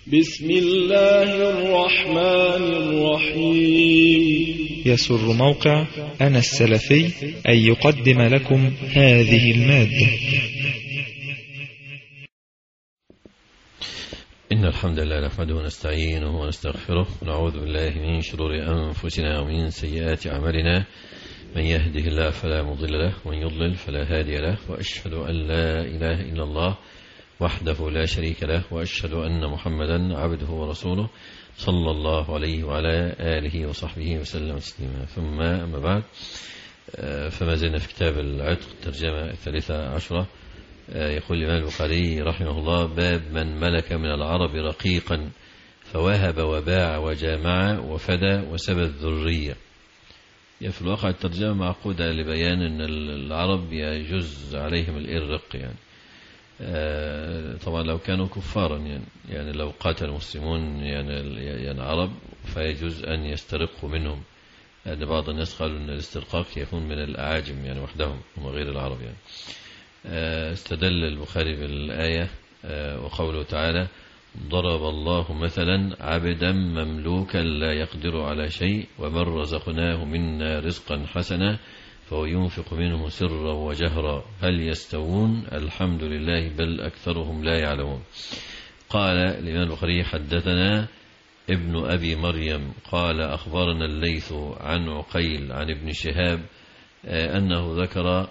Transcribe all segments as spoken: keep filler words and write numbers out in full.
بسم الله الرحمن الرحيم. يسر موقع أنا السلفي أن يقدم لكم هذه المادة. إن الحمد لله نحمده ونستعينه ونستغفره ونعوذ بالله من شرور أنفسنا ومن سيئات أعمالنا. من يهده الله فلا مضل له ومن يضلل فلا هادي له، وأشهد أن لا إله إلا الله وحده لا شريك له، وأشهد أن محمدا عبده ورسوله صلى الله عليه وعلى آله وصحبه وسلم تسليما. ثم أما بعد، فما زلنا في كتاب العتق الترجمة الثالثة عشرة. يقول الإمام البخاري رحمه الله: باب من ملك من العرب رقيقا فوهب وباع وجامع وفدى وسبى الذرية. في الواقع الترجمة معقودة لبيان أن العرب يجوز عليهم الإرق، يعني طبعا لو كانوا كفارا، يعني, يعني لو قاتل المسلمون يعني, يعني عرب فيجوز أن يسترقوا منهم، لأن يعني بعض الناس قالوا أن الاسترقاق يكون من الأعاجم يعني وحدهم هم غير العرب. يعني استدل البخاري بالآية وقوله تعالى: ضرب الله مثلا عبدا مملوكا لا يقدر على شيء ومن رزقناه منا رزقا حسنا فهو ينفق منه سرا وجهرا هل يستوون الحمد لله بل أكثرهم لا يعلمون. قال الإمام البخاري: حدثنا ابن أبي مريم قال أخبرنا الليث عن عقيل عن ابن شهاب أنه ذكر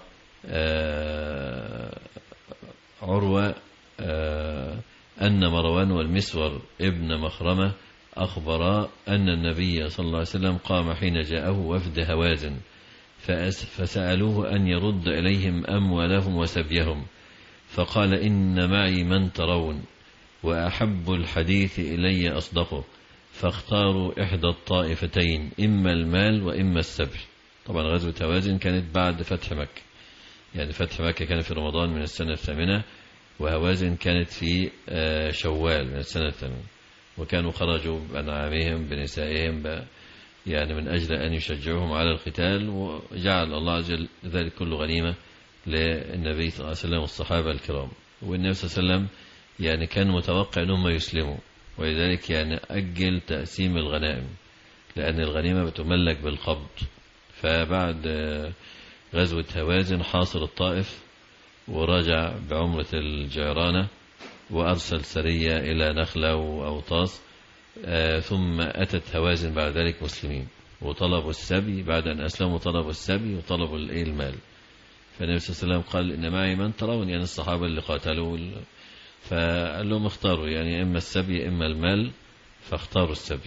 عروة أن مروان والمسور ابن مخرمة أخبرا أن النبي صلى الله عليه وسلم قام حين جاءه وفد هوازن فسألوه أن يرد إليهم أموالهم وسبيهم، فقال: إن معي من ترون وأحب الحديث إلي أصدقه، فاختاروا إحدى الطائفتين إما المال وإما السبي. طبعا غزوة هوازن كانت بعد فتح مكة، يعني فتح مكة كان في رمضان من السنة الثامنة، وهوازن كانت في شوال من السنة الثامنة، وكانوا خرجوا بأنعامهم بنسائهم يعني من أجل أن يشجعهم على القتال، وجعل الله عز وجل ذلك كله غنيمة للنبي صلى الله عليه وسلم والصحابة الكرام. والنبي صلى الله عليه وسلم يعني كان متوقع أنهم يسلموا، ولذلك يعني أجل تقسيم الغنائم، لأن الغنيمة بتملك بالقبض. فبعد غزوة هوازن حاصر الطائف ورجع بعمرة الجيرانة وأرسل سرية إلى نخلة وأوطاس، آه ثم أتت هوازن بعد ذلك مسلمين وطلبوا السبي. بعد أن أسلموا طلبوا السبي وطلبوا المال. فالنبي صلى الله عليه وسلم قال: إن معي من ترون، يعني الصحابة اللي قاتلوا، فقال لهم اختاروا يعني إما السبي إما المال، فاختاروا السبي.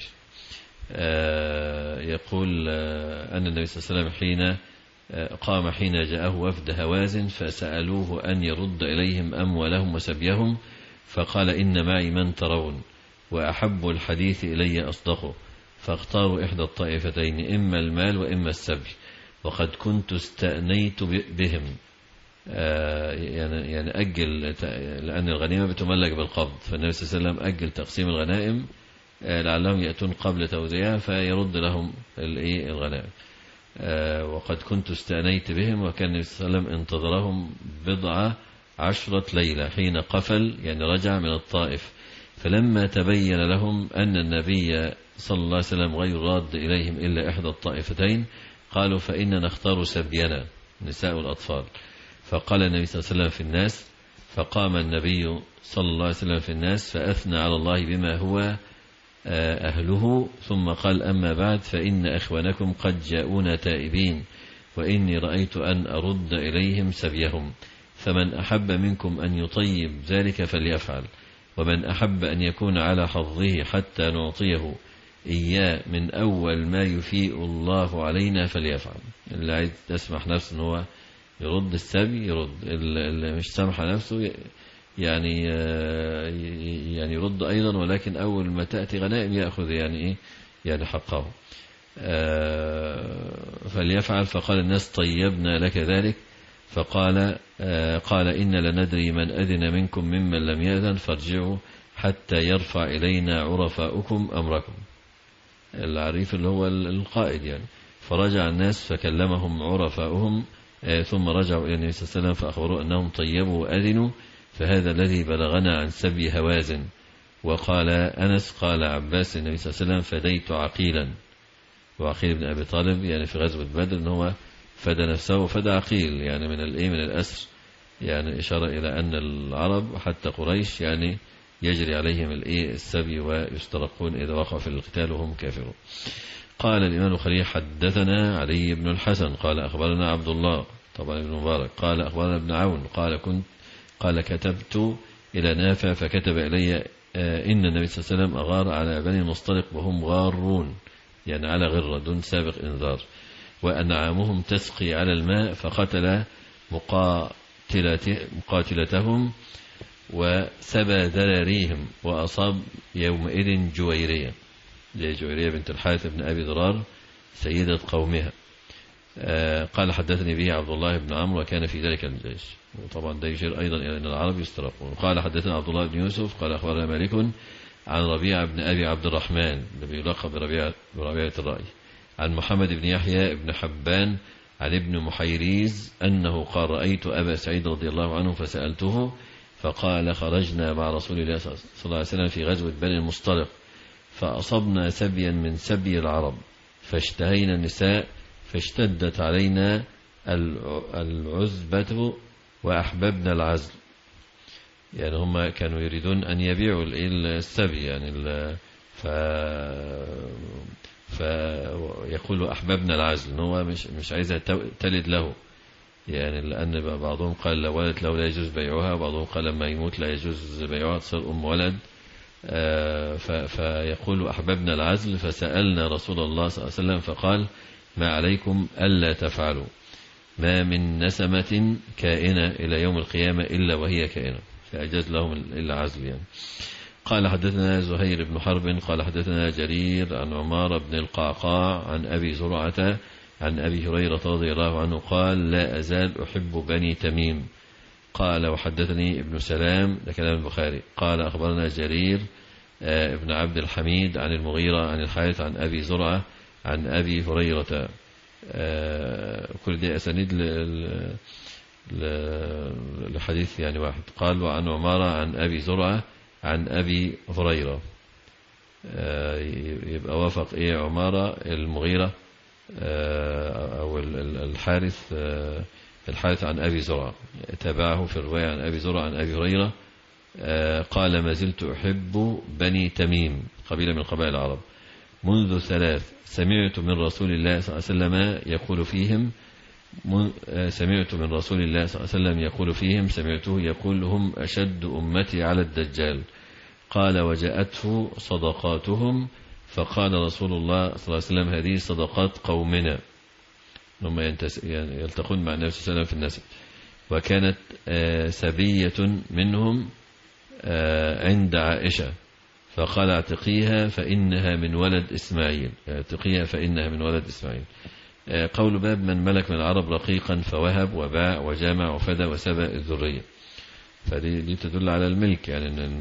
آه يقول آه أن النبي صلى الله عليه وسلم حين قام حين جاءه وفد هوازن فسألوه أن يرد إليهم أموالهم وسبيهم، فقال: إن معي من ترون وأحب الحديث إلي أصدقه، فاختاروا إحدى الطائفتين إما المال وإما السبي، وقد كنت استأنيت بهم. آه يعني يعني أجل، لأن الغنيمة بتملك بالقبض، فالنبي صلى الله عليه وسلم أجل تقسيم الغنائم آه لعلهم يأتون قبل توزيعها فيرد لهم الغنائم. آه وقد كنت استأنيت بهم، وكان النبي صلى الله عليه وسلم انتظرهم بضع عشرة ليلة حين قفل، يعني رجع من الطائف. فلما تبين لهم أن النبي صلى الله عليه وسلم غير راد إليهم إلا إحدى الطائفتين، قالوا: فإننا نختار سبينا النساء والأطفال. فقال النبي صلى الله عليه وسلم في الناس، فقام النبي صلى الله عليه وسلم في الناس فأثنى على الله بما هو أهله، ثم قال: أما بعد، فإن إخوانكم قد جاءونا تائبين، وإني رأيت أن أرد إليهم سبيهم، فمن أحب منكم أن يطيب ذلك فليفعل، ومن أحب أن يكون على حظه حتى نعطيه إياه من أول ما يفيء الله علينا فليفعل. اللي عايز تسمح نفسه أنه يرد السبي يرد، اللي مش سامح نفسه يعني يعني يرد أيضا، ولكن أول ما تأتي غنائم يأخذ يعني إيه يعني حقه فليفعل. فقال الناس: طيبنا لك ذلك. فقال قال: إن لندري من أذن منكم ممن لم يأذن، فارجعوا حتى يرفع إلينا عرفاؤكم أمركم. العريف اللي هو القائد يعني. فرجع الناس فكلمهم عرفاؤهم، ثم رجعوا إلى النبي صلى الله عليه وسلم فأخبروا أنهم طيبوا وأذنوا، فهذا الذي بلغنا عن سبي هوازن، وقال أنس قال عباس النبي صلى الله عليه وسلم فديت عقيلا، وعقيل بن أبي طالب يعني في غزوة بدر إن هو فدى نفسه وفدى عقيل يعني من الإيه من الأسر، يعني إشارة إلى أن العرب حتى قريش يعني يجري عليهم الإيه السبي ويسترقون إذا وقعوا في القتال وهم كافرون. قال الإمام البخاري حدثنا علي بن الحسن قال أخبرنا عبد الله طبعا ابن مبارك قال أخبرنا ابن عون قال كنت قال كتبت إلى نافع فكتب إلي إن النبي صلى الله عليه وسلم أغار على بني المصطلق وهم غارون يعني على غرة دون سابق إنذار، وأنعامهم تسقي على الماء فقتل مقاتلتهم وسبى ذراريهم وأصاب يومئذ جويرية جويرية بنت الحارث بن أبي ضرار سيدة قومها. قال حدثني به عبد الله بن عمرو وكان في ذلك الجيش، وطبعا ده يشير أيضا إلى أن العرب يسترقون. قال حدثنا عبد الله بن يوسف قال أخبرنا مالك عن ربيعة بن أبي عبد الرحمن الذي يلقب بربيعة بربيعة الرأي عن محمد بن يحيى بن حبان عن ابن محيريز أنه قال رأيت أبا سعيد رضي الله عنه فسألته فقال خرجنا مع رسول الله صلى الله عليه وسلم في غزوة بني المصطلق فأصبنا سبيا من سبي العرب فاشتهينا النساء فاشتدت علينا العزبة وأحببنا العزل، يعني هم كانوا يريدون أن يبيعوا السبي يعني ف فيقول أحببنا العزل إن هو مش مش عايزها تلد له، يعني لأن بعضهم قال لو ولد له لا يجوز بيعها، وبعضهم قال لما يموت لا يجوز بيعها تصير أم ولد. فيقول أحببنا العزل فسألنا رسول الله صلى الله عليه وسلم فقال ما عليكم ألا تفعلوا ما من نسمة كائنة إلى يوم القيامة إلا وهي كائنة، فأجاز لهم العزل يعني. قال حدثنا زهير بن حرب قال حدثنا جرير عن عمار بن القعقاع عن أبي زرعة عن أبي هريرة رضي الله عنه قال لا أزال أحب بني تميم. قال وحدثني ابن سلام ده كلام البخاري قال أخبرنا جرير ابن عبد الحميد عن المغيرة عن الحارث عن أبي زرعة عن أبي هريرة، كل دي أسانيد لحديث يعني واحد. قال وعن عمارة عن أبي زرعة عن أبي هريرة، يبقى وافق إيه عمارة المغيرة أو الحارث الحارث عن أبي زرعة تابعه في الرواية عن أبي زرعة عن أبي هريرة. قال ما زلت أحب بني تميم قبيلة من قبائل العرب منذ ثلاث سمعت من رسول الله صلى الله عليه وسلم يقول فيهم سمعت من رسول الله صلى الله عليه وسلم يقول فيهم سمعته يقول هم أشد أمتي على الدجال. قال وجاءته صدقاتهم فقال رسول الله صلى الله عليه وسلم هذه صدقات قومنا، هم يلتقون مع النبي صلى الله عليه وسلم في النسب. وكانت سبية منهم عند عائشة فقال اعتقيها فإنها من ولد إسماعيل، اعتقيها فإنها من ولد إسماعيل. قول باب من ملك من العرب رقيقا فوهب وباع وجامع وفدى وسبى الذرية، فدي تدل على الملك يعني أن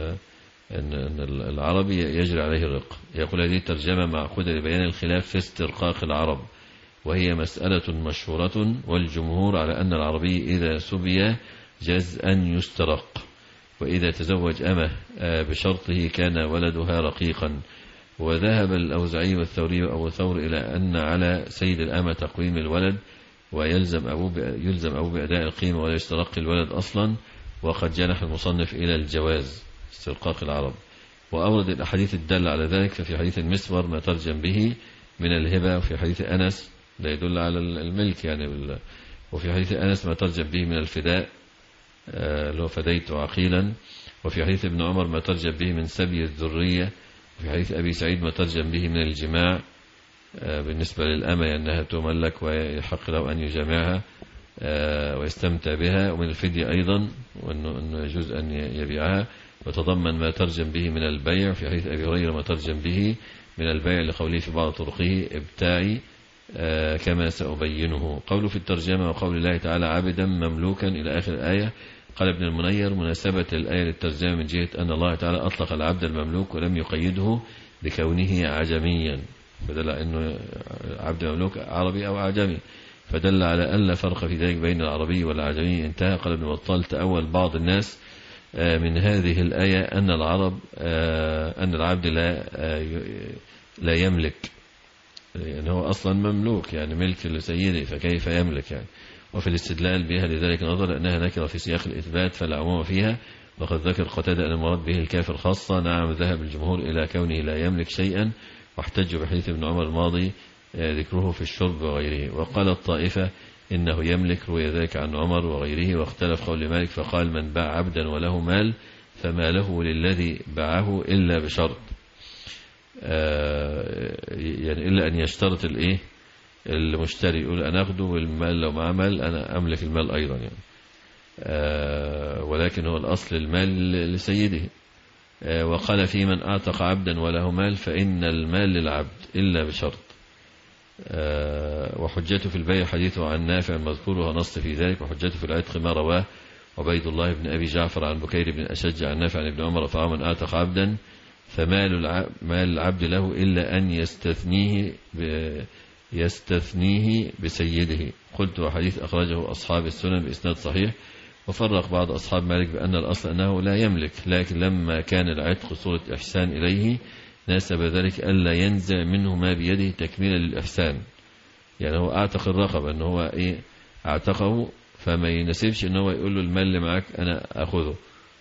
أن العربي يجري عليه الرق. يقول هذه ترجمة معقودة لبيان الخلاف في استرقاق العرب، وهي مسألة مشهورة والجمهور على أن العربي إذا سبي جاز أن يسترق، وإذا تزوج أمه بشرطه كان ولدها رقيقا. وذهب الأوزعي والثوري وأبو ثور إلى أن على سيد الأمة تقويم الولد ويلزم أبوه يلزم أبوه بأداء القيمة ولا يسترق الولد أصلا، وقد جنح المصنف إلى الجواز استرقاق العرب. وأورد الأحاديث الدالة على ذلك، ففي حديث المسور ما ترجم به من الهبة، وفي حديث أنس لا يدل على الملك يعني، وفي حديث أنس ما ترجم به من الفداء اللي هو فديت عقيلا، وفي حديث ابن عمر ما ترجم به من سبي الذرية، وفي حديث أبي سعيد ما ترجم به من الجماع بالنسبة للأمة أنها تملك ويحق له أن يجامعها ويستمتع بها، ومن الفدية أيضا وأنه يجوز أن يبيعها. وتضمن ما ترجم به من البيع في حديث أبي هريرة ما ترجم به من البيع لقوله في بعض طرقه ابتاعي كما سأبينه. قوله في الترجمة وقول الله تعالى عبدا مملوكا إلى آخر الآية. قال ابن المنير مناسبة الآية للترجمة من جهة أن الله تعالى أطلق العبد المملوك ولم يقيده بكونه عجميا، فدل أنه عبد مملوك عربي أو عجمي، فدل على أن لا فرق في ذلك بين العربي والعجمي. انتهى. قال ابن بطال تأول بعض الناس من هذه الآية أن العرب أن العبد لا لا يملك، يعني هو أصلا مملوك، يعني ملك لسيده فكيف يملك يعني. وفي الاستدلال بها لذلك نظر أنها نكرة في سياق الإثبات فلا عموم فيها، وقد ذكر قتادة أن المراد به الكافر خاصة. نعم، ذهب الجمهور إلى كونه لا يملك شيئا، واحتجوا بحديث ابن عمر الماضي ذكره في الشرب وغيره. وقال الطائفة إنه يملك، روي ذلك عن عمر وغيره. واختلف قول مالك فقال من باع عبدا وله مال فما له للذي باعه إلا بشرط، يعني إلا أن يشترط الإيه المشتري، يقول أنا أخده والمال لو معه مال أنا أملك المال أيضا يعني. ولكن هو الأصل المال لسيده. وقال في من أعتق عبدا وله مال فإن المال للعبد إلا بشرط. وحجته في البيع حديثه عن نافع المذكور ونص في ذلك. وحجته في العتق ما رواه عبيد الله بن أبي جعفر عن بكير بن أشج عن نافع عن ابن عمر فمن أعتق عبدا فمال مال العبد له إلا أن يستثنيه يستثنيه بسيده. قلت وحديث أخرجه أصحاب السنن بإسناد صحيح. وفرق بعض أصحاب مالك بأن الأصل أنه لا يملك، لكن لما كان العتق صورة إحسان إليه ناسب ذلك ألا ينزع منه ما بيده تكميلا للإحسان. يعني هو أعتق الرقبة أنه هو إيه أعتقه، فما يناسبش أنه يقول له المال اللي معك أنا أخذه،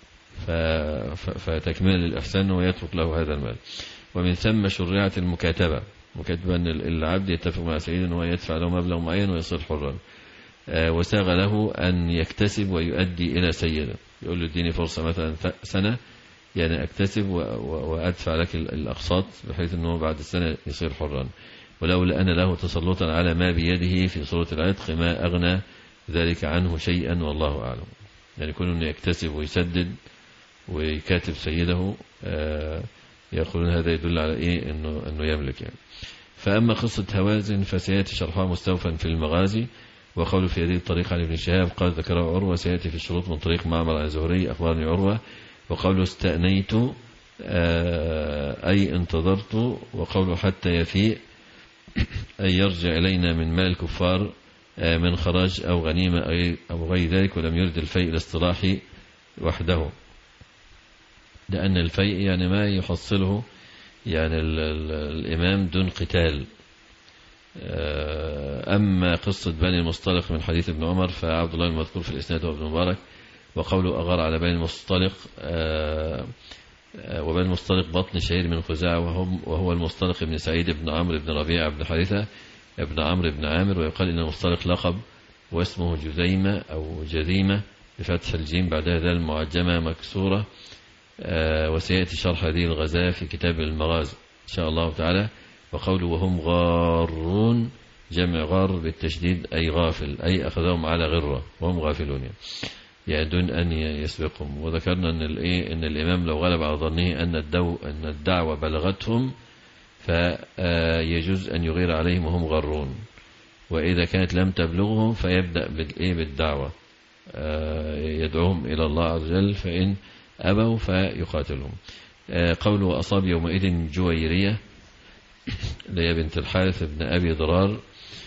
فتكميلا للإحسان هو يترك له هذا المال. ومن ثم شرعت المكاتبة، مكاتبة أن العبد يتفق مع سيده أنه يدفع له مبلغ معين ويصير حرا. وساغ له أن يكتسب ويؤدي إلى سيده، يقول له اديني فرصة مثلا سنة يعني أكتسب وأدفع لك الأقساط بحيث أنه بعد السنة يصير حرا. ولولا أن له تسلطا على ما بيده في صورة العتق ما أغنى ذلك عنه شيئا والله أعلم. يعني يكون أنه يكتسب ويسدد ويكاتب سيده، يقولون هذا يدل على إيه أنه, أنه يملك يعني. فأما قصة هوازن فسيأتي شرحها مستوفا في المغازي. وقول في هذه الطريقة عن ابن شهاب قال ذكره عروة سيأتي في الشروط من طريق معمر عن زهري أخبرني عروة. وقوله استأنيت أي انتظرت. وقوله حتى يفيء أي يرجع إلينا من مال الكفار من خراج أو غنيمة أو غير ذلك. ولم يرد الفيء الاصطلاحي وحده، لأن الفيء يعني ما يحصله يعني الإمام دون قتال. أما قصة بني المصطلق من حديث ابن عمر فعبد الله المذكور في الإسناد وابن مبارك. وقوله أغار على بني المصطلق وبني المصطلق بطن شهير من خزاعة وهو المصطلق بن سعيد بن عمرو بن ربيعة بن حارثة ابن عمرو بن عامر. ويقال إن المصطلق لقب واسمه جذيمة أو جذيمة بفتح الجيم بعدها ذال المعجمة مكسورة. وسيأتي شرح هذه الغزاة في كتاب المغازي إن شاء الله تعالى. وقوله وهم غارون جمع غار بالتشديد أي غافل، أي أخذهم على غرة وهم غافلون يعني, يعني دون أن يسبقهم. وذكرنا أن, إن الإمام لو غلب على ظنه أن, الدو أن الدعوة بلغتهم فيجوز أن يغير عليهم وهم غارون. وإذا كانت لم تبلغهم فيبدأ بالدعوة يدعوهم إلى الله عز وجل، فإن أبوا فيقاتلهم. قوله أصاب يومئذ جويرية لي بنت الحارث بن أبي ضرار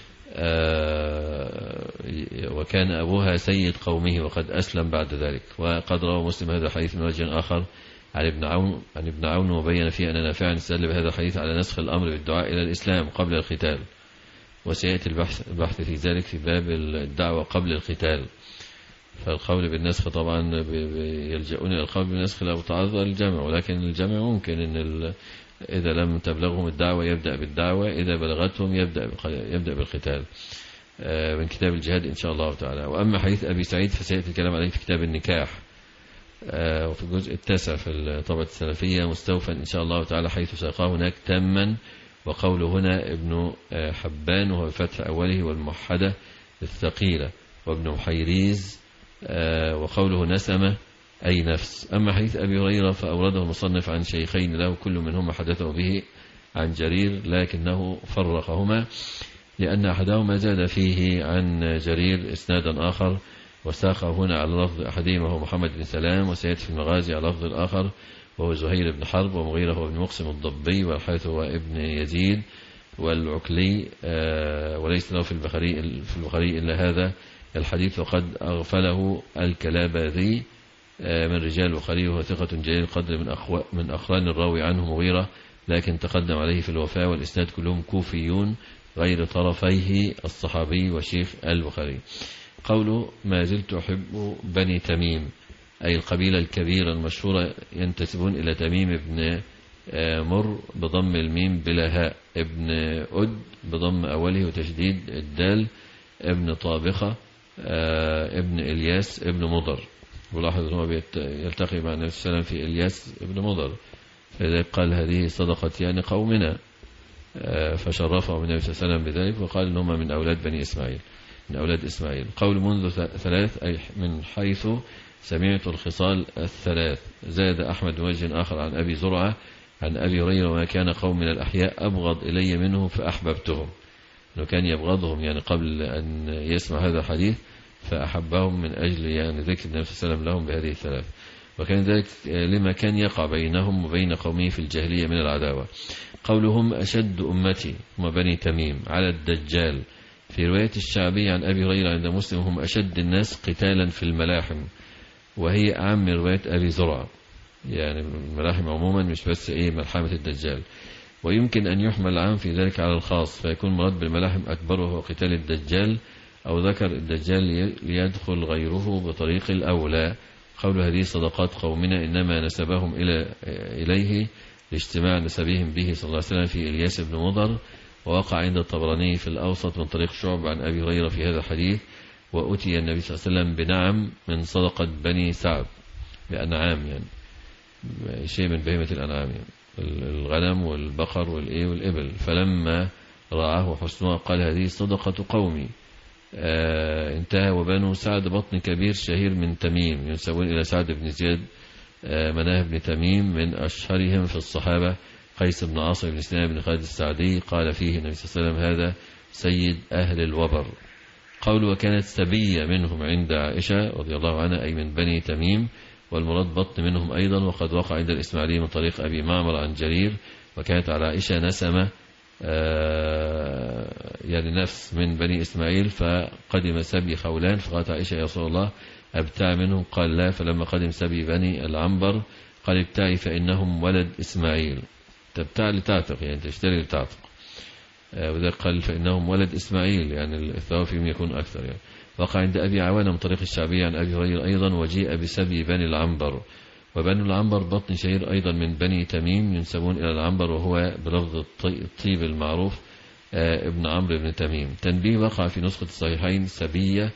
وكان أبوها سيد قومه وقد أسلم بعد ذلك. وقد روى مسلم هذا الحديث من وجه آخر عن ابن عون عن ابن عون وبين فيه أن نافعا استدل بهذا الحديث على نسخ الأمر بالدعاء إلى الإسلام قبل القتال. وسيأتي البحث, البحث في ذلك في باب الدعوة قبل القتال. فالقول بالنسخ طبعا يلجؤون إلى القول بالنسخ لو تعذر الجمع، ولكن الجمع ممكن إن إذا لم تبلغهم الدعوة يبدأ بالدعوة، إذا بلغتهم يبدأ يبدأ بالقتال. من كتاب الجهاد إن شاء الله تعالى. وأما حديث أبي سعيد فسيأتي الكلام عليه في كتاب النكاح وفي الجزء التاسع في الطبعة السلفية مستوفا إن شاء الله تعالى، حيث ساقاه هناك تما. وقوله هنا ابن حبان وهو بفتح أوله والموحدة الثقيلة، وابن محيريز وقوله نسمة أي نفس. أما حديث أبي هريرة فأورده المصنف عن شيخين له كل منهما حدثه به عن جرير، لكنه فرقهما لأن أحدهما زاد فيه عن جرير إسنادا آخر وساقه هنا على لفظ أحدهما وهو محمد بن سلام، وسيأتي في المغازي على لفظ الآخر وهو زهير بن حرب، ومغيرة هو ابن مقسم الضبي، والحارث هو ابن يزيد والعكلي، وليس له في البخاري في البخاري إلا هذا الحديث، وقد أغفله الكلاباذي من رجال البخاري، وهو ثقة جليل القدر من من أقران الراوي عنه مغيرة، لكن تقدم عليه في الوفاة، والإسناد كلهم كوفيون غير طرفيه الصحابي وشيخ البخاري. قوله ما زلت أحب بني تميم، أي القبيلة الكبيرة المشهورة، ينتسبون إلى تميم ابن مر بضم الميم بلا هاء، ابن أد بضم أوله وتشديد الدال، ابن طابخة، ابن إلياس ابن مضر. ولاحظ أنه يلتقي مع النبي صلى الله عليه وسلم في إلياس ابن مضر، فإذا قال هذه صدقة يعني قومنا، فشرفهم النبي صلى الله عليه وسلم بذلك، وقال أنهم من أولاد بني إسماعيل، من أولاد إسماعيل. قول منذ ثلاث، أي من حيث سمعت الخصال الثلاث. زاد أحمد وجه آخر عن أبي زرعة عن أبي هريرة وما كان قوم من الأحياء أبغض إلي منه فأحببتهم، أنه كان يبغضهم يعني قبل أن يسمع هذا الحديث، فأحبهم من أجل يعني ذكر النبي صلى الله عليه وسلم لهم بهذه الثلاث، وكان ذلك لما كان يقع بينهم وبين قومه في الجاهلية من العداوة. قولهم أشد أمتي هم بني تميم على الدجال، في رواية الشعبي عن أبي هريرة عند مسلم هم أشد الناس قتالا في الملاحم، وهي أعم من رواية أبي زرعة، يعني الملاحم عموما مش بس إيه ملحمة الدجال. ويمكن أن يحمل العام في ذلك على الخاص، فيكون مراد بالملاحم أكبره هو قتال الدجال، أو ذكر الدجال ليدخل غيره بطريق الأولى. قول هذه صدقات قومنا إنما نسبهم إلى إليه لاجتماع نسبهم به صلى الله عليه وسلم في إلياس بن مضر، ووقع عند الطبراني في الأوسط من طريق شعب عن أبي هريرة في هذا الحديث. وأتي النبي صلى الله عليه وسلم بنعم من صدقة بني سعد، بأنعام يعني شيء من بهيمة الأنعام يعني الغنم والبقر والإيه والإبل، فلما رآه حسنها قال هذه صدقة قومي. آه انتهى. وبنو سعد بطن كبير شهير من تميم، ينسبون إلى سعد بن زياد آه مناه بن تميم، من أشهرهم في الصحابة قيس بن عاصم بن سنان بن خالد السعدي، قال فيه النبي صلى الله عليه وسلم هذا سيد أهل الوبر. قول وكانت سبية منهم عند عائشة رضي الله عنها، أي من بني تميم، والمراد بطن منهم أيضا. وقد وقع عند الإسماعيلي من طريق أبي معمر عن جرير، وكانت على عائشة نسمة آه يعني نفس من بني إسماعيل، فقدم سبي خولان، فقالت عائشة يا رسول الله أبتاع منهم؟ قال لا. فلما قدم سبي بني العنبر قال ابتعي فإنهم ولد إسماعيل. تبتاع لتعتق يعني تشتري لتعتق، آه وذلك قال فإنهم ولد إسماعيل، يعني الثواب فيهم يكون أكثر يعني. وقع عند أبي عوانة من طريق الشعبي عن أبي هريرة أيضا، وجيء بسبي بني العنبر. وبنو العنبر بطن شهير أيضا من بني تميم، ينسبون إلى العنبر، وهو بلفظ الطيب المعروف آه ابن عمرو بن تميم. تنبيه وقع في نسخة الصحيحين سبية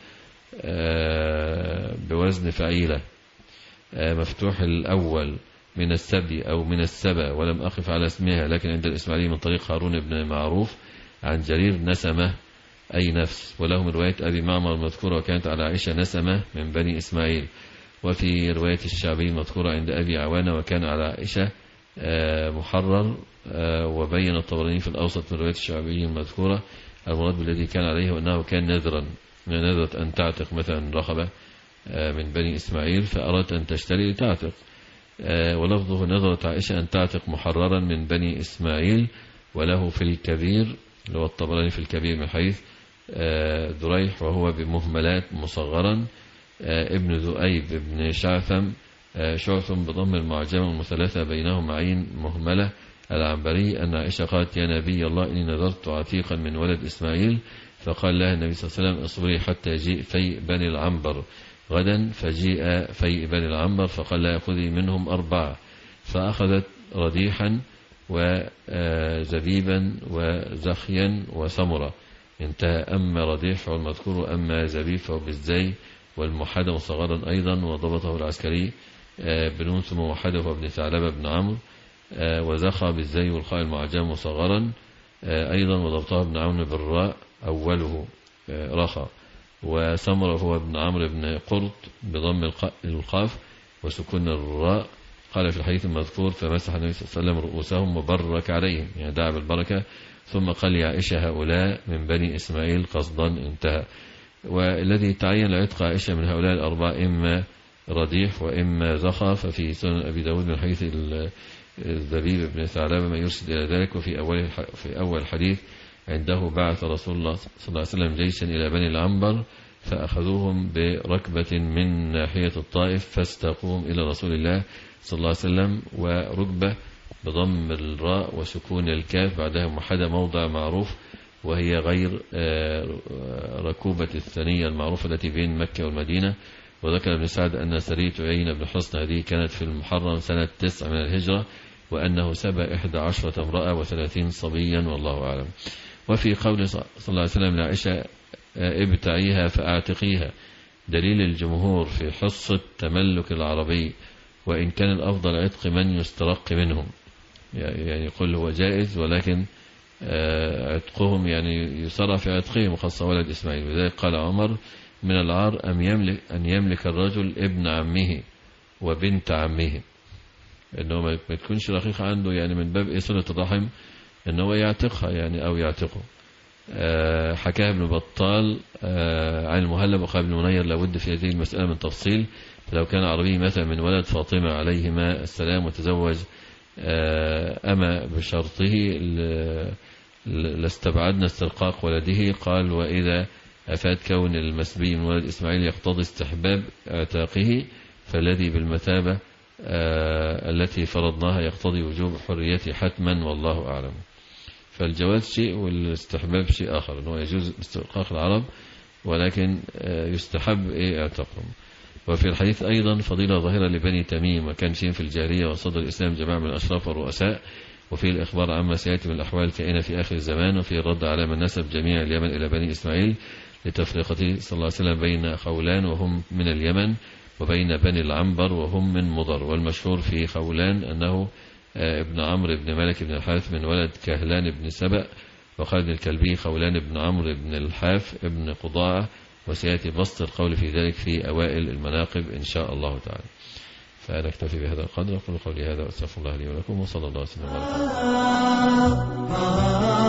آه بوزن فعيلة آه مفتوح الأول من السبي أو من السبا، ولم أقف على اسمها، لكن عند الإسماعيلي من طريق هارون بن معروف عن جرير نسمة أي نفس. وله من رواية أبي معمر المذكورة وكانت على عائشة نسمة من بني إسماعيل. وفي رواية الشعبي المذكورة عند أبي عوانة وكان على عائشة محرر. وبين الطبراني في الأوسط من رواية الشعبي المذكورة المراد بالذي كان عليه وأنه كان نذرا، نذرت أن تعتق مثلا رقبة من بني إسماعيل فأردت أن تشتري لتعتق، ولفظه نذرت عائشة أن تعتق محررا من بني إسماعيل. وله في الكبير اللي هو الطبراني في الكبير من حيث دريح وهو بمهملات مصغرا ابن ذؤيب ابن شعثم شعثم بضم المعجمة المثلثة بينهم عين مهملة العنبري أن عائشة قالت يا نبي الله إني نذرت عتيقا من ولد إسماعيل، فقال لها النبي صلى الله عليه وسلم اصبري حتى يجيء في بني العنبر غدا، فجيء في بني العنبر فقال لها خذي منهم أربعة، فأخذت رديحا وزبيبا وزخيا وسمرة انتهى. أما رديح فهو المذكور، أما زبيب فهو بالزي والموحدة مصغرا أيضا، وضبطه العسكري بنون ثم موحدة وابن ثعلبة بن عمرو، وزخى بالزي والخاء المعجم مصغرا أيضا، وضبطه ابن عون بالراء أوله رخى، وسمرة هو ابن عمرو بن قرط بضم القاف وسكون الراء. قال في الحديث المذكور فمسح النبي صلى الله عليه وسلم رؤوسهم وبرك عليهم، يعني دعا بالبركة، ثم قال يا عائشة هؤلاء من بني إسماعيل قصدا انتهى. والذي تعين لعتق عائشة من هؤلاء الأربعة إما رديح وإما زخى، ففي سنن أبي داود من حيث الزبيب بن ثعلبة ما يرشد إلى ذلك. وفي أول في أول حديث عنده بعث رسول الله صلى الله عليه وسلم جيشا إلى بني العنبر فأخذوهم بركبة من ناحية الطائف فاستاقوهم إلى رسول الله صلى الله عليه وسلم، وركبة بضم الراء وسكون الكاف بعدها موحدة موضع معروف، وهي غير ركوبة الثانية المعروفة التي بين مكة والمدينة. وذكر ابن سعد أن سرية عيينة بن حصن هذه كانت في المحرم سنة تسع من الهجرة، وأنه سبى إحدى عشرة امرأة وثلاثين صبيا والله أعلم. وفي قول صلى الله عليه وسلم لعائشة ابتعيها فأعتقيها دليل الجمهور في حصة تملك العربي، وإن كان الأفضل عتق من يسترق منهم، يعني يقول هو جائز ولكن عتقهم يعني يصرع في عتقهم خاصة ولد إسماعيل. وذلك قال عمر من العار أن يملك, أن يملك الرجل ابن عمه وبنت عمه، أنه ما تكونش رقيقة عنده، يعني من باب صلة الرحم أنه يعتقها يعني أو يعتقه. أه حكاها ابن بطال أه عن المهلب وقال ابن منير لابد في هذه المسألة من تفصيل، فلو كان عربي مثلا من ولد فاطمة عليهما السلام وتزوج أه أما بشرطه لاستبعدنا استرقاق ولده. قال وإذا أفاد كون المسبي من ولد إسماعيل يقتضي استحباب اعتاقه، فالذي بالمثابة آه التي فرضناها يقتضي وجوب حريته حتما والله أعلم. فالجواز شيء والاستحباب شيء آخر، أنه يجوز استرقاق العرب ولكن آه يستحب إيه اعتقهم. وفي الحديث أيضا فضيلة ظاهرة لبني تميم، وكان فيهم في الجاهلية وصدر الإسلام جماعة من الأشراف والرؤساء، وفي الإخبار عما سيأتي من الأحوال الكائنة في آخر الزمان، وفي الرد على من نسب جميع اليمن إلى بني إسماعيل لتفرقته صلى الله عليه وسلم بين خولان وهم من اليمن وبين بني العنبر وهم من مضر. والمشهور في خولان أنه ابن عمرو بن مالك بن الحارث من ولد كهلان بن سبأ، وقال ابن الكلبي خولان بن عمرو بن الحاف ابن قضاعة، وسيأتي بسط القول في ذلك في أوائل المناقب إن شاء الله تعالى. فنكتفي بهذا القدر. أقول قولي هذا وأستغفر الله لي ولكم، وصلى الله وسلم على